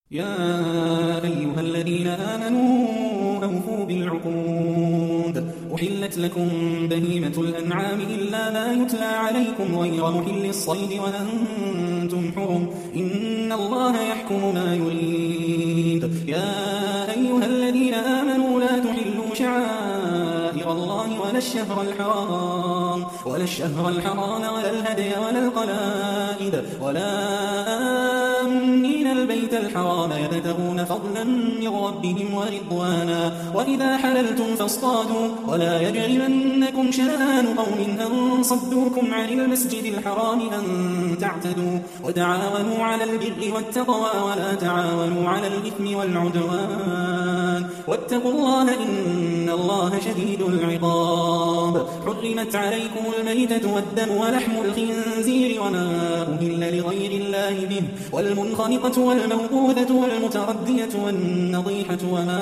يا أيها الذين آمنوا أوفوا بالعقود. أحلت لكم بهيمة الأنعام إلا ما يتلى عليكم غير محل الصيد وأنتم حرم، إن الله يحكم ما يريد. يا أيها الذين آمنوا لا تحلوا شعائر الله ولا الشهر الحرام ولا الهدي ولا القلائد ولا آمين البيت الحرام يبتغون فضلا من ربهم ورضوانا، وإذا حللتم فاصطادوا ولا يجرمنكم شنآن قوم أن صدوكم عن المسجد الحرام أن تعتدوا، وتعاونوا على البر والتقوى ولا تعاونوا على الإثم والعدوان، واتقوا الله إن الله شديد العقاب. حرمت عليكم الميتة والدم ولحم الخنزير وما أهل لغير الله به، والمنخنقة والموقوذة والمتردية والنضيحة وما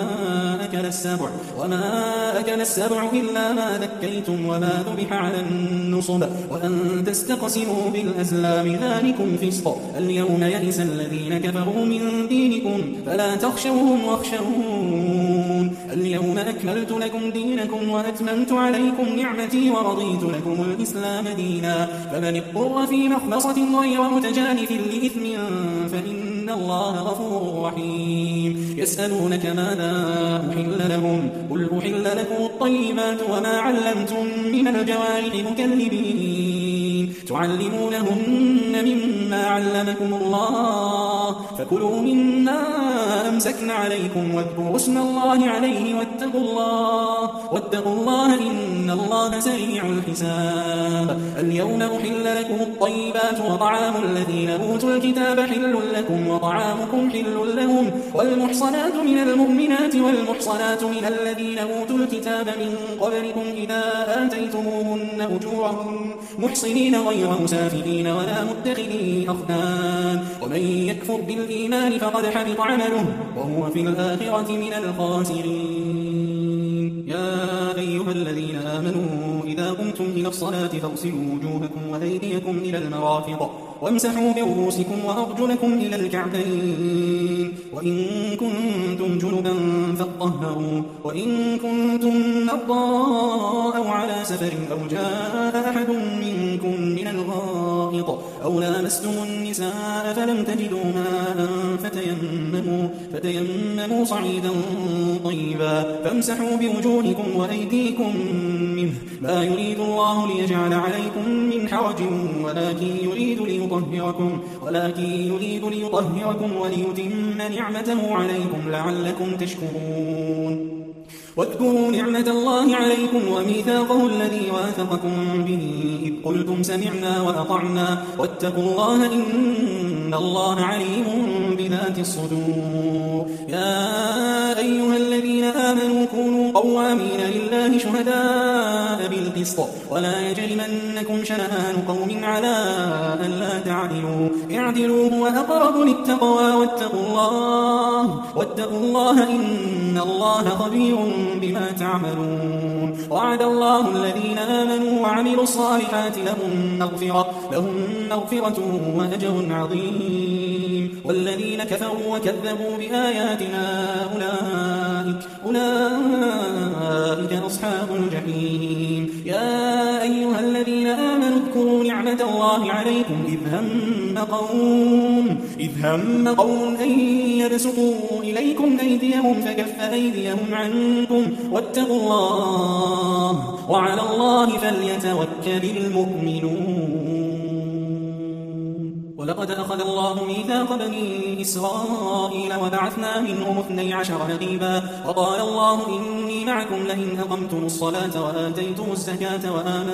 أكل السبع إلا ما ذكيتم وما ذبح على النصب، وأن تستقسموا بالأزلام ذلكم فسق. اليوم يئس الذين كفروا من دينكم فلا تخشوهم واخشون. اليوم أكملت لكم دينكم وأتممت عليكم نعمتي ورضيت لكم الإسلام دينا، فمن اضطر في مخمصة غير متجانف لإثم فإن الله غفور رحيم. يسألونك ماذا أحل لهم، قل أحل لكم الطيبات وما علمتم من الجوارح مكلبين تعلمونهن مما علمكم الله، فكلوا مما أمسكن عليكم واذكروا اسم الله عليه واتقوا الله إن الله سريع الحساب. اليوم أحل لكم الطيبات وطعام الذين أوتوا الكتاب حل لكم وطعامكم حل لهم، والمحصنات من المؤمنات والمحصنات من الذين أوتوا الكتاب من قبلكم إذا آتيتموهن أجورهن محصنين غير مسافرين ولا متخذي أخدان، ومن يكفر بالإيمان فقد حبط عمله وهو في الآخرة من الخاسرين. يا أيها الذين آمنوا إذا قمتم إلى الصلاة فاغسلوا وجوهكم وأيديكم إلى المرافق وامسحوا برؤوسكم وأرجلكم إلى الكعبين، وإن كنتم جنبا فاطهروا، وإن كنتم مرضى أو على سفر أو جاء أحد منكم من الغائط أو لامستم النساء فلم تجدوا ماء فتيمموا صعيدا طيبا فامسحوا بوجوهكم وأيديكم منه، ما يريد الله ليجعل عليكم من حرج ولكن يريد ليطهركم وليتم نعمته عليكم لعلكم تشكرون. واذكروا نعمة الله عليكم وميثاقه الذي واثقكم به إذ قلتم سمعنا وأطعنا واتقوا الله إن الله عليم بذات الصدور. يا أيها الذين آمنوا كونوا قوامين لله شهداء بالقسط ولا يجرمنكم شنآن قوم على ألا تعدلوا اعدلوا هو أقرب للتقوى واتقوا الله إن الله خبير بما تعملون. وعد الله الذين آمنوا وعملوا الصالحات لهم مغفرة وأجر عظيم، والذين كفروا وكذبوا بآياتنا أولئك أصحاب الجحيم. يا أيها الذين آمنوا اذكروا نعمة الله عليكم إذ هم قوم أن يبسطوا إليكم أيديهم فكف أيديهم عنكم واتقوا الله وعلى الله فليتوكل المؤمنون. ولقد أخذ الله ميثاق بني إسرائيل وبعثنا منهم 12 نقيبا وقال الله إني معكم لئن أقمتم الصلاة وآتيتم الزكاة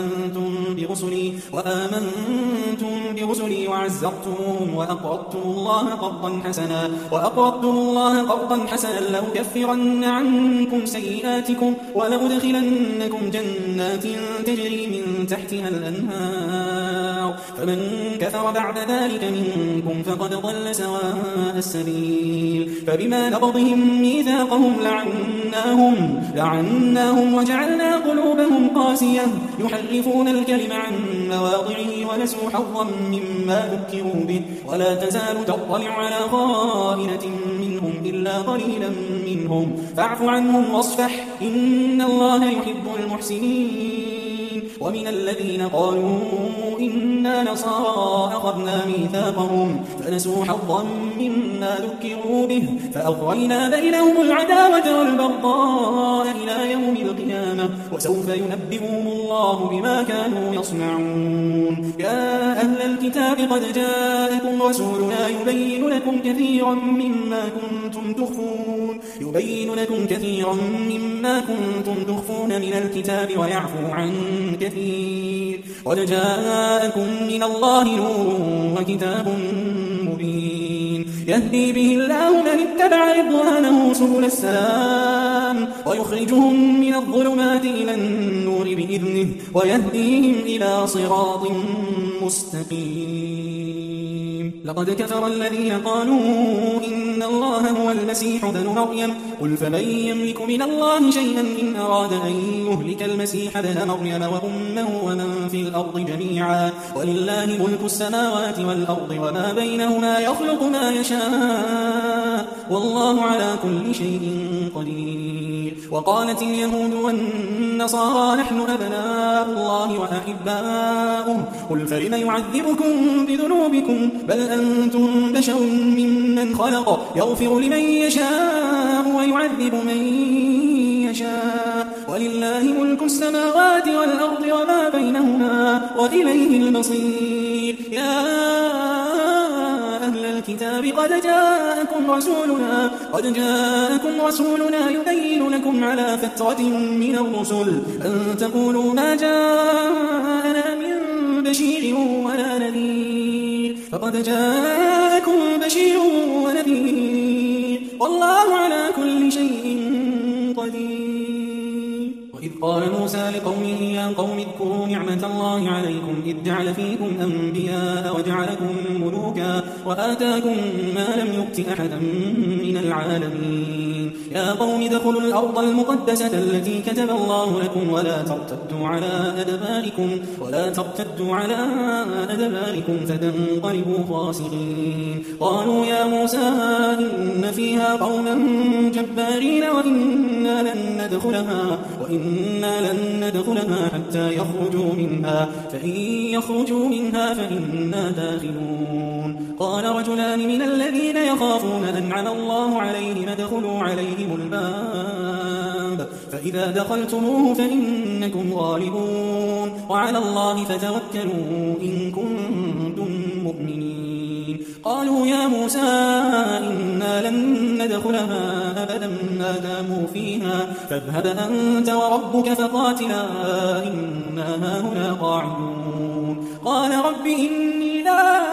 وآمنتم برسلي وعزرتموهم وأقرضتم الله قرضا حسنا لأكفرن عنكم سيئاتكم ولأدخلنكم جنات تجري من تحتها الأنهار، فمن كفر بعد ذلك منكم فقد ضل سواء السبيل. فبما نقضهم ميثاقهم لعناهم وجعلنا قلوبهم قاسية يحرفون الكلم عن مواضعه ونسوا حظا مما ذكروا به، ولا تزال تطلع على خائنة من إلا قليلا منهم فاعف عنهم واصفح إن الله يحب المحسنين. ومن الذين قالوا إنا نصارى أخذنا ميثاقهم فنسوا حظا مما ذكروا به فأغرينا بينهم العداوة والبغضاء إلى يوم القيامة وسوف ينبئهم الله بما كانوا يصنعون. يا أهل الكتاب قد جاءكم رسولنا يبين لكم كثيرا مما كنتم تخفون من الكتاب ويعفو عن كثير. قد جاءكم من الله نور وكتاب مبين يهدي به الله من اتبع رضوانه سبل السلام ويخرجهم من الظلمات إلى النور بإذنه ويهديهم إلى صراط مستقيم. لقد كفر الذين قالوا إن الله هو المسيح ابن مريم قل فمن يملك من الله شيئا إن أراد أن يهلك المسيح ابن مريم وأمه ومن في الأرض جميعا ولله ملك السماوات والأرض وما بينهما يخلق ما يشاء والله على كل شيء قدير. وقالت اليهود والنصارى نحن أبناء الله وأحباؤه قل فلم يعذبكم بذنوبكم بل أنتم بشر ممن خلق يغفر لمن يشاء ويعذب من يشاء ولله ملك السماوات والأرض وما بينهما وإليه المصير. يا أهل الكتاب قد جاءكم رسولنا يبين لكم على فترة من الرسل أن تقولوا ما جاءنا من بشير ولا نذير فقد جاءكم بشير ونذير والله على كل شيء قدير. وإذ قال موسى لقومه يا قوم اذكروا نعمة الله عليكم إذ جعل فيكم أنبياء وجعلكم ملوكا وآتاكم ما لم يؤت أحدا من العالمين. يا قوم ادخلوا الأرض المقدسة التي كتب الله لكم ولا ترتدوا على أدباركم فتنقلبوا خاسرين. قالوا يا موسى إن فيها قوما جبارين وإنا لن ندخلها حتى يخرجوا منها فإن يخرجوا منها فإنا داخلون. قال رجلان من الذين يخافون أنعم الله عليهم ادخلوا عليهم الباب فإذا دخلتموه فإنكم غالبون وعلى الله فتوكلوا إن كنتم مؤمنين. قالوا يا موسى إنا لن ندخلها أبدا ما داموا فيها فاذهب أنت وربك فقاتلا إنا هاهنا قاعدون. قال رب إني لا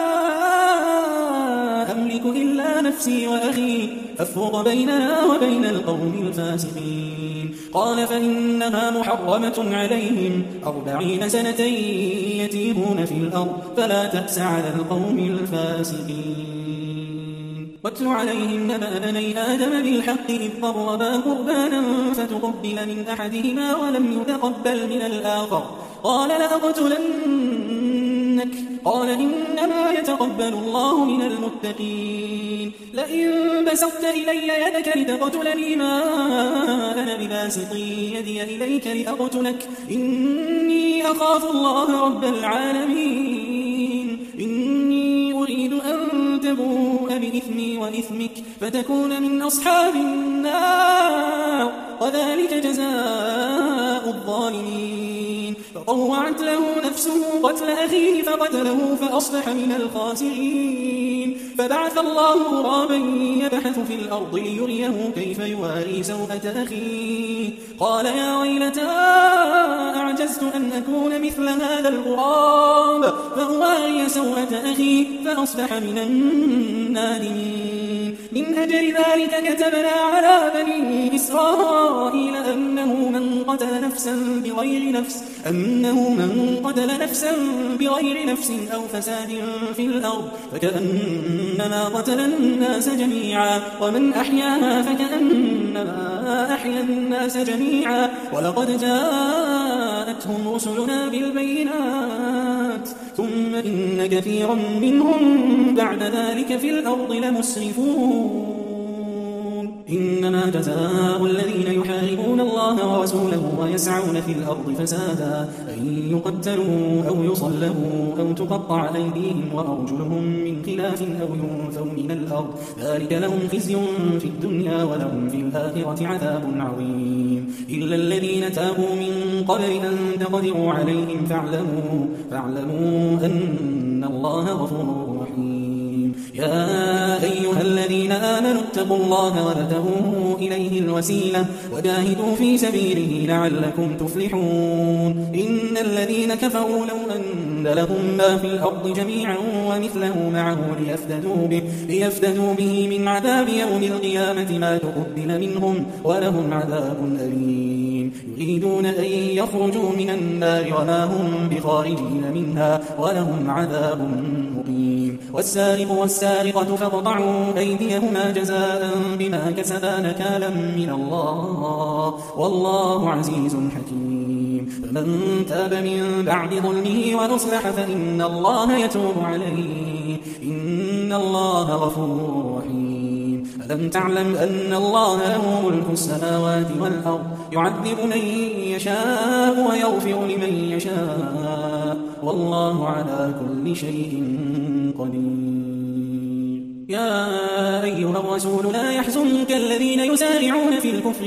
أملك إلا نفسي وأخي فافرق بيننا وبين القوم الفاسقين. قال فإنها محرمة عليهم 40 سنة يتيهون في الأرض فلا تأس على القوم الفاسقين. واتل عليهم نبأ بني آدم بالحق إذ قربا قربانا فتقبل من أحدهما ولم يتقبل من الآخر قال لأقتلنك قال إنما يتقبل الله من المتقين. لئن بسطت إلي يدك لتقتلني ما أنا بباسط يدي إليك لأقتلك إني أخاف الله رب العالمين. إني أريد أن تبوء بإثمي وإثمك فتكون من أصحاب النار وذلك جزاء الظالمين. فطوعت له نفسه قتل أخيه فقتله فأصبح من الخاسرين. فبعث الله غرابا يبحث في الأرض ليريه كيف يواري سوءة أخيه قال يا ويلتى أعجزت أن أكون مثل هذا الغراب فأواري سوءة أخي فأصبح من النادمين. من أجل ذلك كتبنا على بني إسرائيل أنه من قتل نفسا بغير نفس أو فساد في الأرض فكأنما قتل الناس جميعا ومن أحياها فكأنما أحيا الناس جميعا ولقد جاءتهم رسلنا بالبينات ثم إن كثيرا منهم بعد ذلك في الأرض لمسرفون. إنما جزاء الذين يحاربون الله ورسوله ويسعون في الأرض فسادا أن يقتلوا أو يصلبوا أو تقطع أيديهم وأرجلهم من خلاف أو ينفوا من الأرض ذلك لهم خزي في الدنيا ولهم في الآخرة عذاب عظيم إلا الذين تابوا من قبل أن تقدروا عليهم فاعلموا أن الله غفور رحيم يا أيها الذين آمنوا اتقوا الله وابتغوا إليه الوسيلة وجاهدوا في سبيله لعلكم تفلحون إن الذين كفروا لو أن لهم ما في الأرض جميعا ومثله معه ليفتدوا به من عذاب يوم القيامة ما تقبل منهم ولهم عذاب أليم يريدون أن يخرجوا من النار وما هم بخارجين منها ولهم عذاب مقيم والسارق والسارقة فاقطعوا أيديهما جزاء بما كسبا نكالا من الله والله عزيز حكيم فمن تاب من بعد ظلمه وأصلح فإن الله يتوب عليه إن الله غفور رحيم ألم تعلم أن الله له ملك السماوات والأرض يعذب من يشاء ويغفر لمن يشاء والله على كل شيء قدير يا أيها الرسول لا يحزنك الذين يسارعون في الكفر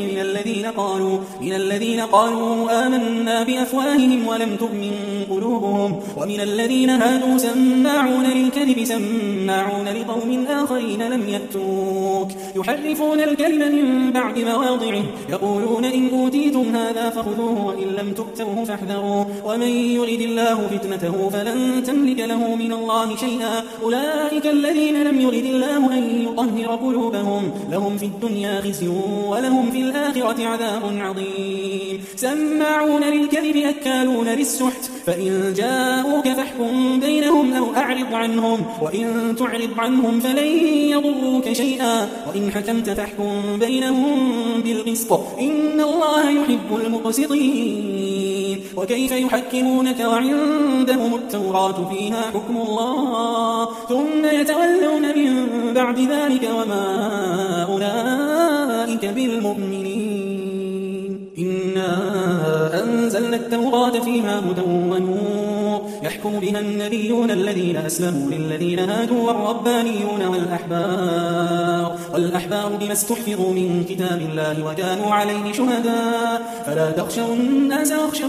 من الذين قالوا آمنا بأفواههم ولم تؤمن قلوبهم ومن الذين هادوا سماعون للكذب سماعون لقوم آخرين لم يأتوك يحرفون الكلم من بعد مواضعه يقولون إن أوتيتم هذا فخذوه وإن لم تؤتوه فاحذروا ومن يرد الله فتنته فلن تملك له من الله شيئا أولئك الذين لم يرد الله أن يطهر قلوبهم لهم في الدنيا خزي ولهم في الآخرة عذاب عظيم سماعون للكذب أكالون للسحت فإن جاءوك فاحكم بينهم أو أعرض عنهم وإن تعرض عنهم فلن يضروك شيئا وإن حكمت فاحكم بينهم بالقسط إن الله يحب المقسطين وكيف يحكمونك وعندهم التوراة فيها حكم الله ثم يتولون من بعد ذلك وما أولئك بالمؤمنين إنا أنزلنا التوراة فيها هدى ونور يحكم بها النبيون الذين أسلموا للذين هادوا والربانيون والأحبار بما استحفظوا من كتاب الله وكانوا عليه شهداء فلا تخشوا الناس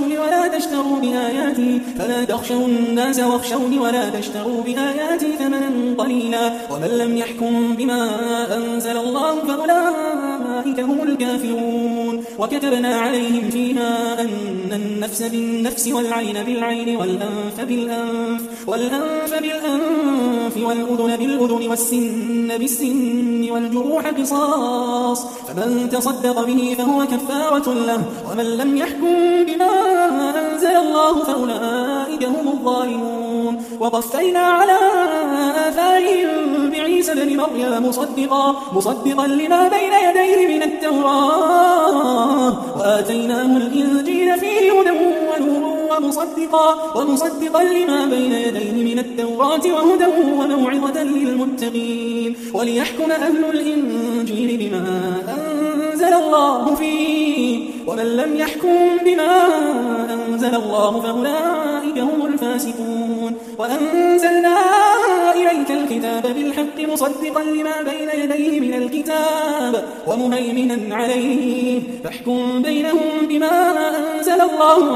واخشوني ولا تشتروا بآياتي ثمنا قليلا ومن لم يحكم بما أنزل الله فأولئك هم الكافرون وكتبنا عليهم فيها أن النفس بالنفس والعين بالعين والأنف بالأنف والأذن بالأذن والسن بالسن والجروح قصاص فمن تصدق به فهو كفارة له ومن لم يحكم بما أنزل الله فأولئك هم الظالمون وقفينا على آثارهم بعيسى بن مريم مصدقا لما بين يديه من التوراة وآتيناه الإنجيل فيه هدى ونور ومصدقا لما بين يديه من التوراة وهدى وموعظة للمتقين وليحكم أهل الإنجيل بما أنزل الله فيه ومن لم يحكم بما أنزل الله فأولئك هم الفاسقون وأنزلنا إليك الكتاب بالحق مصدقا لما بين يديه من الكتاب ومهيمنا عليه فاحكم بينهم بما أنزل الله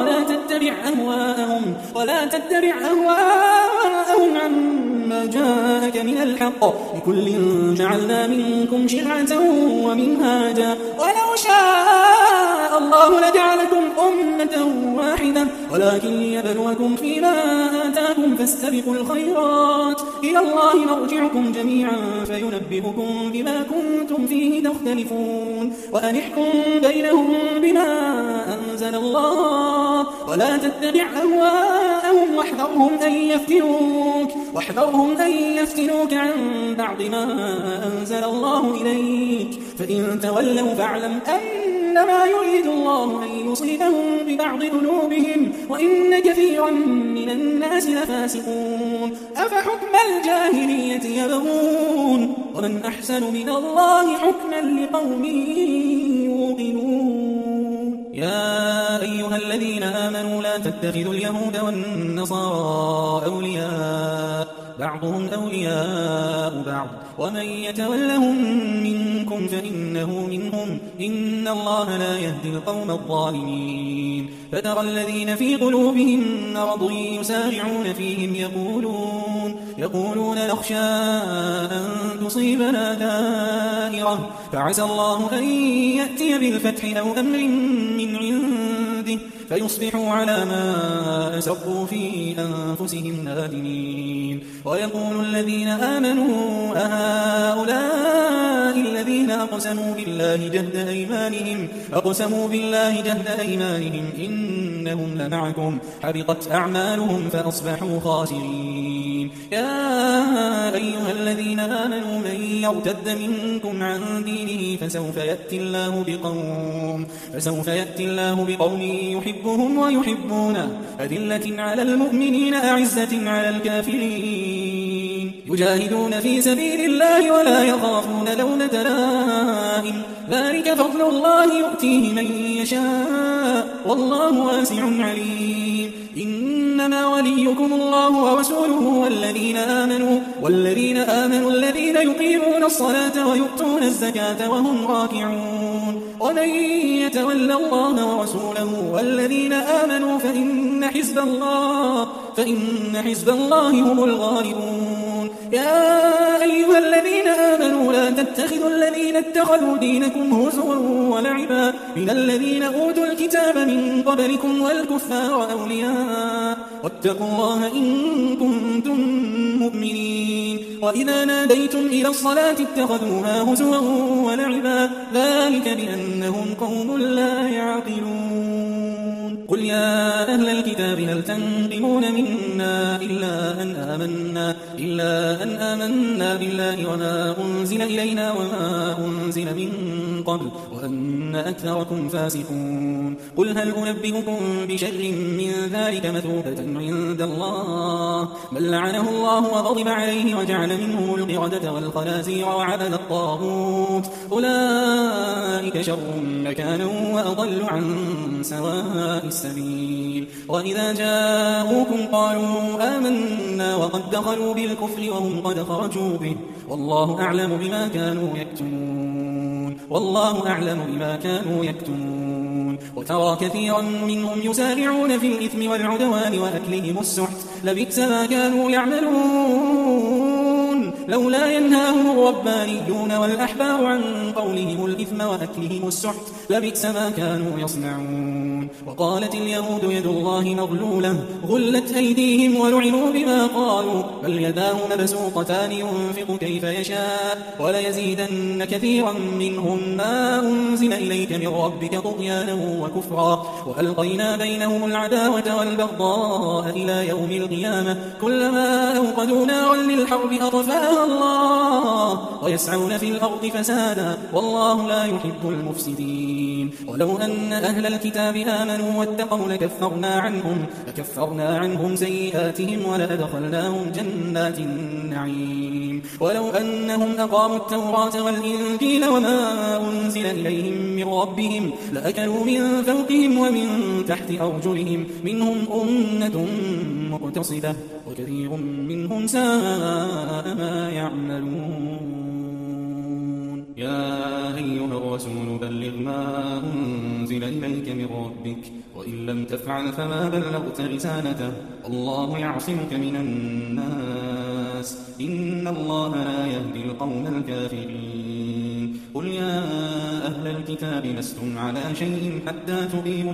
ولا تتبع أهواءهم عما جاءك من الحق لكل جعلنا منكم شرعة ومنهاجا ولو شاء الله لجعلكم أمة واحدة ولكن ليبلوكم فيما آتاكم فاستبقوا الخيرات إلى الله مرجعكم جميعا فينبئكم بما كنتم فيه تختلفون وأن احكم بينهم بما أنزل الله ولا تتبع أهواءهم واحذرهم أن يفتنوك عن بعض ما أنزل الله إليك فإن تولوا فاعلم أنما يريد الله أن يصيبهم ببعض ذنوبهم وإن كثيرا من الناس لفاسقون يعدلون أفحكم الجاهلية يبغون ومن أحسن من الله حكما لقوم يوقنون يا أيها الذين آمنوا لا تتخذوا اليهود والنصارى أولياء بعضهم أولياء بعض ومن يتولهم منكم فإنه منهم إن الله لا يهدي القوم الظالمين فترى الذين في قلوبهم مرض يسارعون فيهم يقولون نخشى أن تصيبنا دائرة فعسى الله أن يأتي بالفتح أو أمر من عنده فيصبحوا على ما أسروا في أنفسهم نادمين ويقول الذين آمنوا أهؤلاء الذين أقسموا بالله جهد أيمانهم إنهم لمعكم حبطت أعمالهم فأصبحوا خاسرين يا أيها الذين آمنوا من يرتد منكم عن دينه فسوف يأتي الله بقوم يحبهم ويحبونه أذلة على المؤمنين أعزة على الكافرين يجاهدون في سبيل الله ولا يخافون لومة لائم ذلك فضل الله يؤتيه من يشاء والله واسع عليم إنما وليكم الله ورسوله والذين آمنوا الذين يقيمون الصلاة ويؤتون الزكاة وهم راكعون ومن يتول الله ورسوله والذين آمنوا فإن حزب الله هم الغالبون يا أيها الذين آمنوا لا تتخذوا الذين اتخذوا دينكم هزوا ولعبا من الذين أوتوا الكتاب من قبلكم والكفار أولياء واتقوا الله إن كنتم مؤمنين وإذا ناديتم إلى الصلاة اتخذوها هزوا ولعبا ذلك بأنهم قوم لا يعقلون قل يا أهل الكتاب هل تنقمون منا إلا أن آمنا بالله وما أنزل إلينا وما أنزل من قبل وأن أكثركم فاسقون قل هل أنبئكم بشر من ذلك مثوبة عند الله من لعنه الله وغضب عليه وجعل منهم القردة والخنازير وعبد الطاغوت أولئك شر مكانا وأضل عن سواء السبيل وإذا جاءوكم قالوا آمنا وقد دخلوا بالكفر وهم قد خرجوا به والله أعلم بما كانوا يكتمون وترى كثيرا منهم يسارعون في الإثم والعدوان وأكلهم السحت لبئس ما كانوا يعملون لولا ينهاهم الربانيون والأحبار عن قولهم الإثم وأكلهم السحت لبئس ما كانوا يصنعون وقالت اليهود يد الله مغلولة غلت أيديهم ولعنوا بما قالوا بل يداه مبسوطتان ينفق كيف يشاء وليزيدن كثيرا منهم ما أنزل إليك من ربك طغيانا وكفرا وألقينا بينهم العداوة والبغضاء إلى يوم القيامة كلما أوقدوا نارا للحرب أطفاها الله ويسعون في الأرض فسادا والله لا يحب المفسدين ولو أن أهل الكتاب آمنوا واتقوا لكفرنا عنهم سيئاتهم ولأدخلناهم جنات النعيم ولو أنهم أقاموا التوراة والإنجيل وما أنزل إليهم من ربهم لأكلوا من فوقهم ومن تحت أرجلهم منهم أمة مقتصدة وكثير منهم ساء ما يعملون يا أيها الرسول بلغ ما أنزل إليك من ربك وإن لم تفعل فما بلغت رسالته الله يعصمك من الناس إن الله لا يهدي القوم الكافرين قل يا أهل الكتاب لستم على شيء حتى تقيموا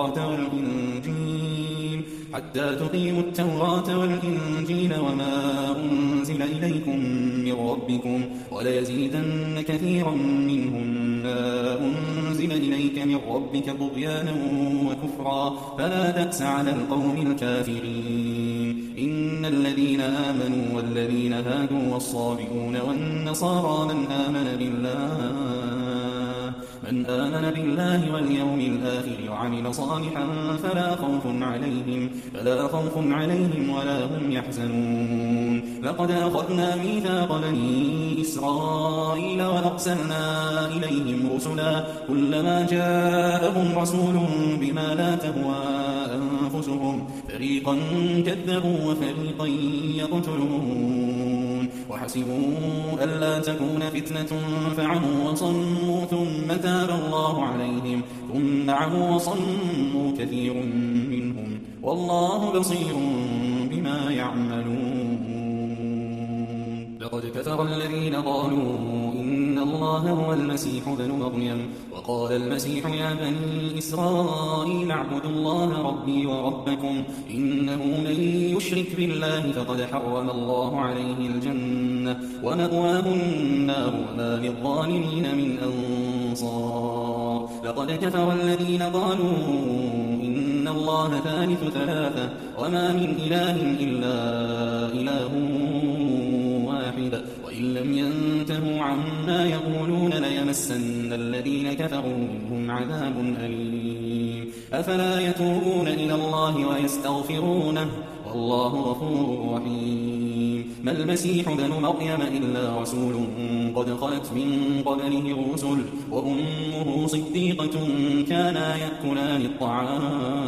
التوراة والإنجيل وما أنزل إليكم من ربكم وليزيدن كثيرا منهم ما أنزل إليك من ربك طغيانا وكفرا فلا تأس على القوم الكافرين إن الذين آمنوا والذين هادوا والصابئون والنصارى من من آمن بالله واليوم الآخر وعمل صالحا فلا خوف عليهم ولا هم يحزنون. لقد أخذنا ميثاق بني إسرائيل وأرسلنا إليهم رسلا كلما جاءهم رسول بما لا تهوى أنفسهم فريقا كذبوا وفريقا يقتلون. وحسبوا ألا تكون فتنة فعموا وصموا ثم تاب الله عليهم ثم عموا وصموا كثير منهم والله بصير بما يعملون. لقد كفر الذين قالوا إن الله هو المسيح ابن مريم وقال المسيح يا بني إسرائيل اعبدوا الله ربي وربكم إنه من يشرك بالله فقد حرم الله عليه الجنة ومأواه النار وما للظالمين من أنصار. لقد كفر الذين قالوا إن الله ثالث ثلاثة وما من إله إلا إله واحد وإن لم ينتهوا عما يقولون ليمسن الذين كفروا منهم عذاب أليم. أفلا يتوبون إلى الله ويستغفرونه والله غفور رحيم. ما المسيح ابن مريم إلا رسول قد خلت من قبله الرسل وأمه صديقة كانا يأكلان الطعام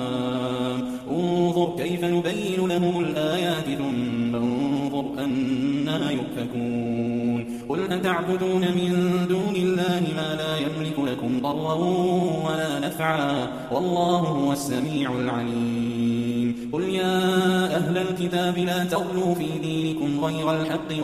انظر كيف نبين لهم الآيات ثم انظر أنا يؤفكون. قل أتعبدون من دون الله ما لا يملك لكم ضرا ولا نفعا والله هو السميع العليم. قل يا أهل الكتاب لا تغلوا في دينكم غير الحق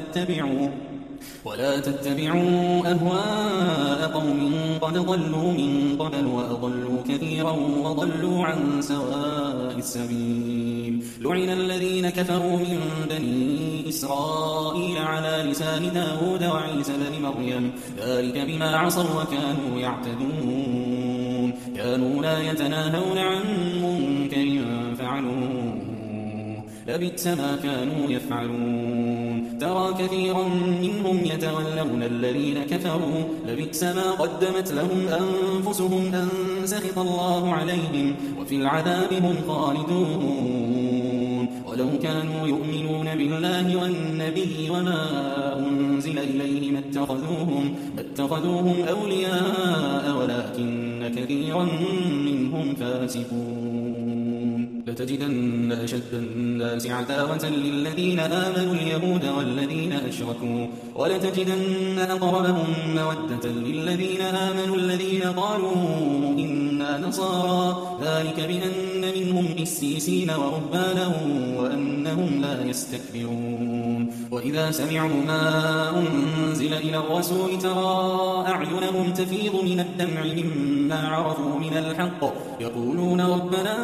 ولا تتبعوا أهواء قوم قد ضلوا من قبل وأضلوا كثيرا وضلوا عن سواء السبيل. لعن الذين كفروا من بني إسرائيل على لسان داود وعيسى بن مريم ذلك بما عصوا وكانوا يعتدون. كانوا لا يتناهون عن منكر فعلوه لبئس ما كانوا يفعلون. ترى كثيرا منهم يتولون الذين كفروا لبئس ما قدمت لهم أنفسهم أن سخط الله عليهم وفي العذاب هم خالدون. ولو كانوا يؤمنون بالله والنبي وما أنزل إليه ما اتخذوهم أولياء ولكن كثيرا منهم فاسقون. لتجدن أشد الناس عداوة للذين آمنوا اليهود والذين أشركوا ولتجدن أقربهم مودة للذين آمنوا الذين قالوا إنا نصارى ذلك بأن منهم قسيسين ورهبانا وأنهم لا يستكبرون. وإذا سمعوا ما أنزل إلى الرسول ترى أعينهم تفيض من الدمع مما عرفوا من الحق يقولون ربنا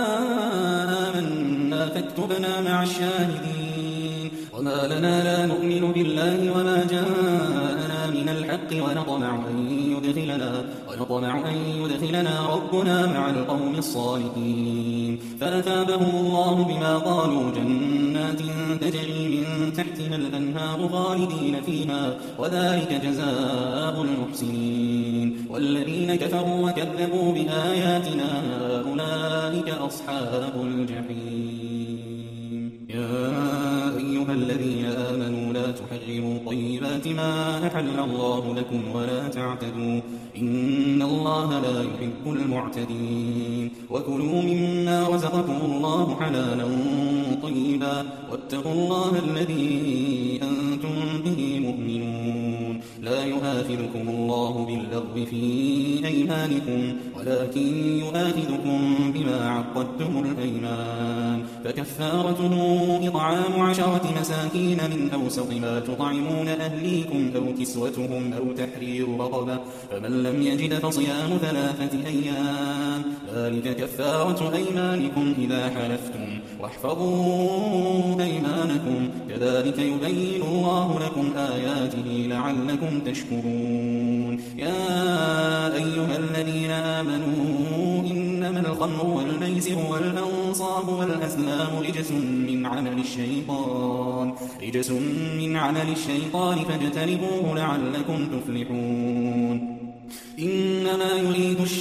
آمنا فاكتبنا مع الشاهدين. وما لنا لا نؤمن بالله وما جاءنا من الحق ونطمع أن يدخلنا ربنا مع القوم الصالحين. فأثابهم الله بما قالوا جنات تجري من تحتها الأنهار خالدين فيها وذلك جزاء المحسنين. والذين كفروا وكذبوا بآياتنا أولئك أصحاب الجحيم. يا أيها الذين آمنوا لا تحرموا طيبات ما أحل الله لكم ولا تعتدوا إن الله لا يحب المعتدين. وكلوا مما رزقكم الله حلالا طيبا واتقوا الله الذي أنتم به مؤمنون. لا يؤاخذكم الله باللغو في أيمانكم ولكن يؤاخذكم بما عقدتم الأيمان. فكفارته إطعام 10 مساكين من أوسط ما تطعمون أهليكم أو كسوتهم أو تحرير رقبة فمن لم يجد فصيام 3 أيام ذلك كفارة أيمانكم إذا حلفتم واحفظوا أيمانكم كذلك يبين الله لكم آياته لعلكم تشكرون. يا أيها الذين آمنوا إنما الخمر والميسر والأنصاب والأزلام رجس من عمل الشيطان فاجتنبوه لعلكم تفلحون.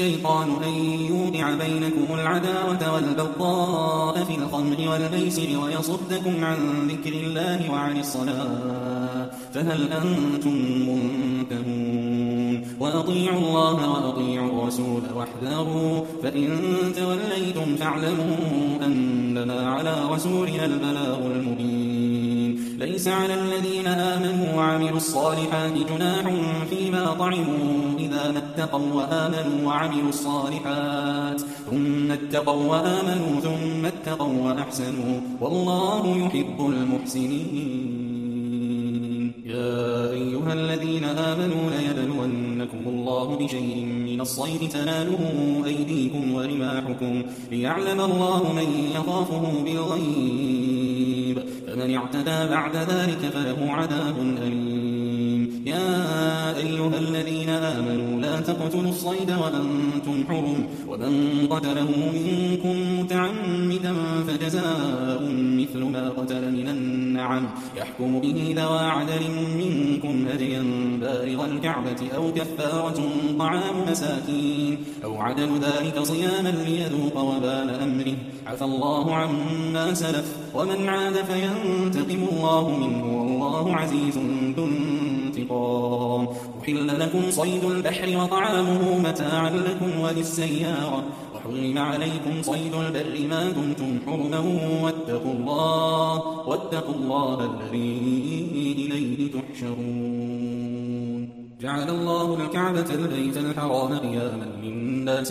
الشيطان أن يوقع بينكم العداوة والبغضاء في الخمر والميسر ويصدكم عن ذكر الله وعن الصلاة فهل أنتم منتهون وأطيعوا الله وأطيعوا الرسول واحذروا فإن توليتم فاعلموا أنما على رسولنا البلاغ المبين ليس على الذين آمنوا وعملوا الصالحات جناح فيما طعموا إذا ما اتقوا وآمنوا وعملوا الصالحات ثم اتقوا وآمنوا ثم اتقوا وأحسنوا والله يحب المحسنين. يا أيها الذين آمنوا ليبلونكم الله بشيء من الصيد تناله أيديكم ورماحكم ليعلم الله من يخافه بالغيب فمن اعتدى بعد ذلك فله عذاب أليم. يا أيها الذين آمنوا لا تقتلوا الصيد وأنتم حرم ومن قتله منكم متعمدا فجزاء مثل ما قتل من النعم يحكم به ذوى عدل منكم هديا بالغ الكعبة أو كفارة طعام مساكين أو عدل ذلك صياما ليذوق وبال أمره عفى الله عما سلف ومن عاد فينتقم الله منه والله عزيز ذو انتقام. أحل لكم صيد البحر وطعامه متاعا لكم وللسيارة وحرم عليكم صيد البر ما دمتم حرما واتقوا الله الذي إليه تحشرون. جعل الله الكعبة البيت الحرام قياما للناس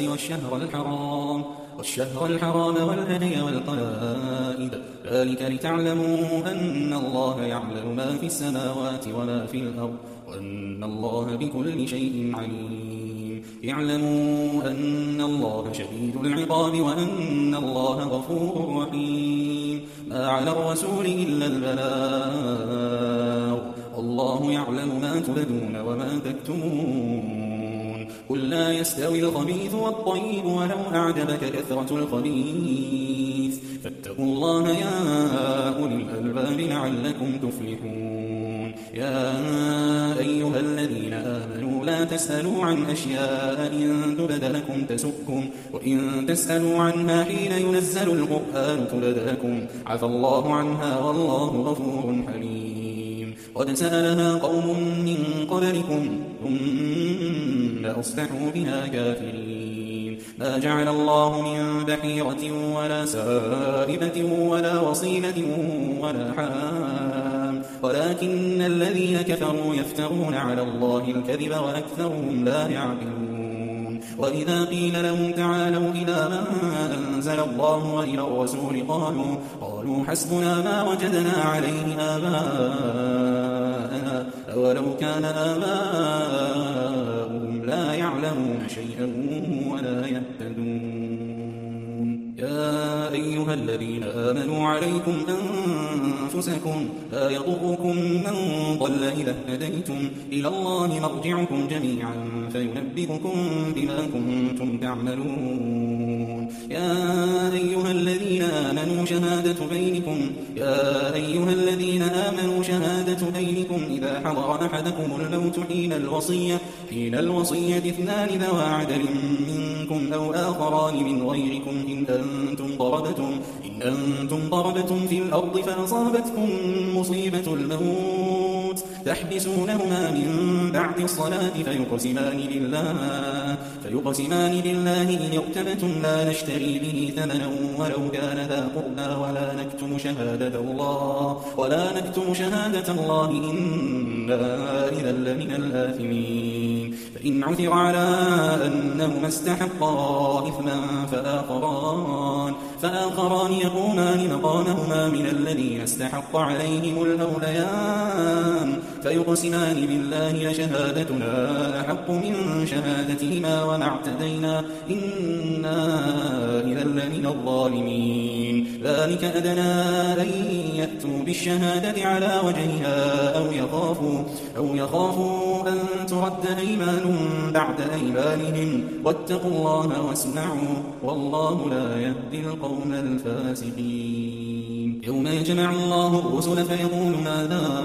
والشهر الحرام والهدي والقلائد ذلك لتعلموا أن الله يعلم ما في السماوات وما في الأرض وأن الله بكل شيء عليم. اعلموا أن الله شديد العقاب وأن الله غفور رحيم. ما على الرسول إلا البلاغ والله يعلم ما تبدون وما تكتمون. قل لا يستوي الخبيث والطيب ولو أعجبك كثرة الخبيث فاتقوا الله يا أولي الألباب لعلكم تفلحون. يا أيها الذين آمنوا لا تسألوا عن أشياء إن تبد لكم تسؤكم وإن تسألوا عنها حين ينزل القرآن تبد لكم عفى الله عنها والله غفور حليم. قد سألها قوم من قبلكم ثم أصبحوا بها كافرين. ما جعل الله من بحيرة ولا سائبة ولا وصيلة ولا حام ولكن الذين كفروا يفترون على الله الكذب وأكثرهم لا يعقلون. وإذا قيل لهم تعالوا إلى ما أنزل الله وإلى الرسول قالوا حسبنا ما وجدنا عليه آباءنا أولو كان آباؤهم لا يعلمون شيئا ولا يهتدون. يا أيها الذين آمنوا عليكم أنفسكم لا يضركم من ضل إذا اهتديتم إلى الله مرجعكم جميعا فينبئكم بما كنتم تعملون. يا أيها الذين آمنوا شهادة بينكم إذا حضر أحدكم الموت حين الوصية اثنان ذوى عدل منكم أو آخران من غيركم إن أنتم ضربتم في الأرض فأصابتكم مصيبة الموت تحبسونهما من بعد الصلاة فيقسمان بالله إن ارتبتم لا نشتري به ثمنا ولو كان ذا قربى ولا نكتم شهادة الله إنا إذا لمن الآثمين. فإن عثر على أنهما استحقا إثما فآخران يقومان مقامهما من الذين استحق عليهم الأوليان فيقسمان بالله لشهادتنا أحق من شهادتهما وما اعتدينا إنا إذا لمن الظالمين. ذلك أدنى أن يأتوا بالشهادة على وجهها أو يخافوا أن ترد أيمان بعد أيمانهم واتقوا الله واسمعوا والله لا يهدي القوم الفاسقين. يوم يجمع الله الرسل فيقول ماذا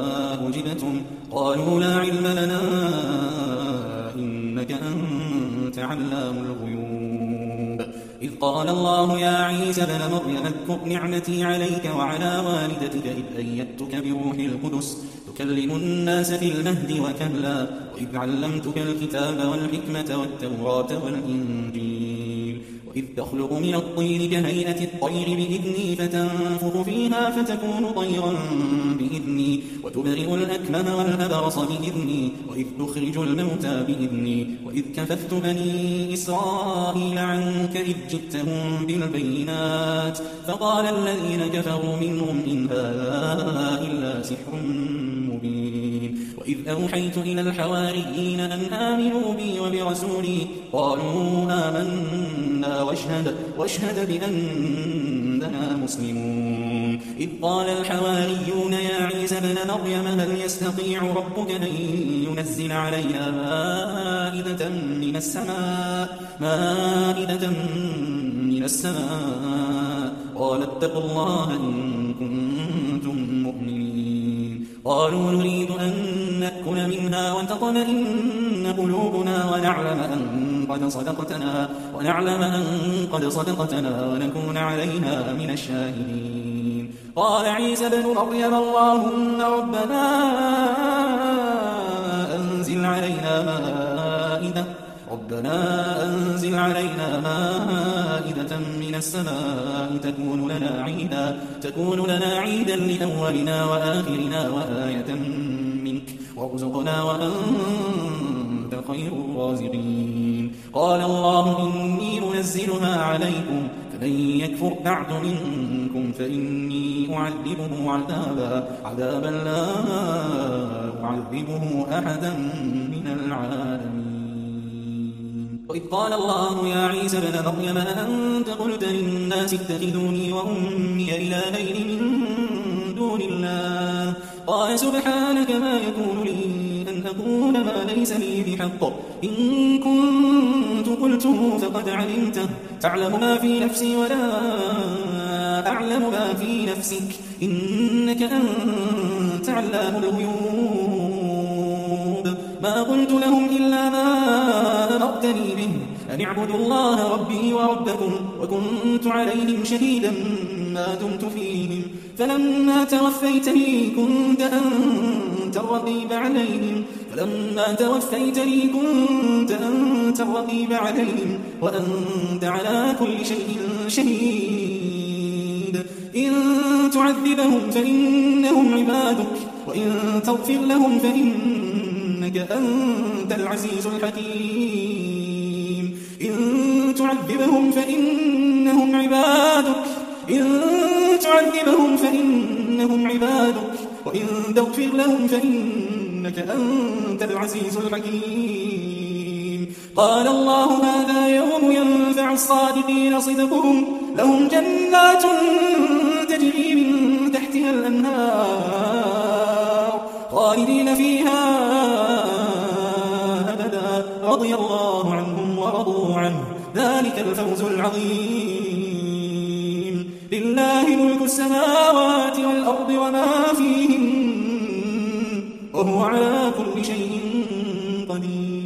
أجبتم قالوا لا علم لنا إنك أنت أنت علام الغيوب إذ قال الله يا عيسى ابن مريم اذكر نعمتي عليك وعلى والدتك إذ أيدتك بروح القدس تكلم الناس في المهد وكهلا وإذ علمتك الكتاب والحكمة والتوراة والإنجيل وإذ تخلق من الطين كهيئة الطير بإذني فتنفخ فيها فتكون طيرا بإذني وتبرئ الأكمم والأبرص بإذني وإذ تخرج الموتى بإذني وإذ كففت بني إسرائيل عنك إذ جئتهم بالبينات فقال الذين كفروا منهم إن هذا إلا سحر مبين وإذ أوحيت إلى الحواريين أن آمنوا بي وبرسولي قالوا آمنا واشهد بأننا مسلمون إذ قال الحواريون يا عيسى ابن مريم هل يستطيع ربك أن ينزل علينا مائدة من السماء قال اتقوا الله إن كنتم مؤمنين قالوا نريد أن نأكل منها وتطمئن قلوبنا ونعلم أن قد صدقتنا ونكون عليها من الشاهدين قال عيسى ابن مريم اللهم ربنا أنزل علينا مائدة من السماء تكون لنا عيدا لأولنا وآخرنا وآية منك وارزقنا وأنت خير الرازقين قال الله إني منزلها عليكم فمن يكفر بعد منكم فإني أعذبه عذابا لا أعذبه أحدا من العالمين وإذ قال الله يا عيسى ابن مريم أأنت قلت للناس اتخذوني وأمي إلهين من دون الله قال سبحانك ما يكون لي أن أقول ما ليس لي بحق إن كنت قلته فقد علمته تعلم ما في نفسي ولا أعلم ما في نفسك إنك أنت علام الغيوب ما قلت لهم إلا ما أمرتني به أن اعبدوا الله ربي وربكم وكنت عليهم شهيدا ما دمت فيهم فلما توفيتني كنت أنت الرقيب عليهم وأنت على كل شيء شهيد إن تعذبهم فإنهم عبادك وإن تغفر لهم فإنك أنت العزيز الحكيم إن تعذبهم فإنهم عبادك وإن تغفر لهم فإنك أنت العزيز الحكيم قال الله هذا يوم ينفع الصادقين صدقهم لهم جنات تجري من تحتها الأنهار خالدين فيها أبدا رضي الله عنهم ورضوا عنه ذلك الفوز العظيم لله ملك السماوات والأرض وما فيهن وهو على كل شيء قدير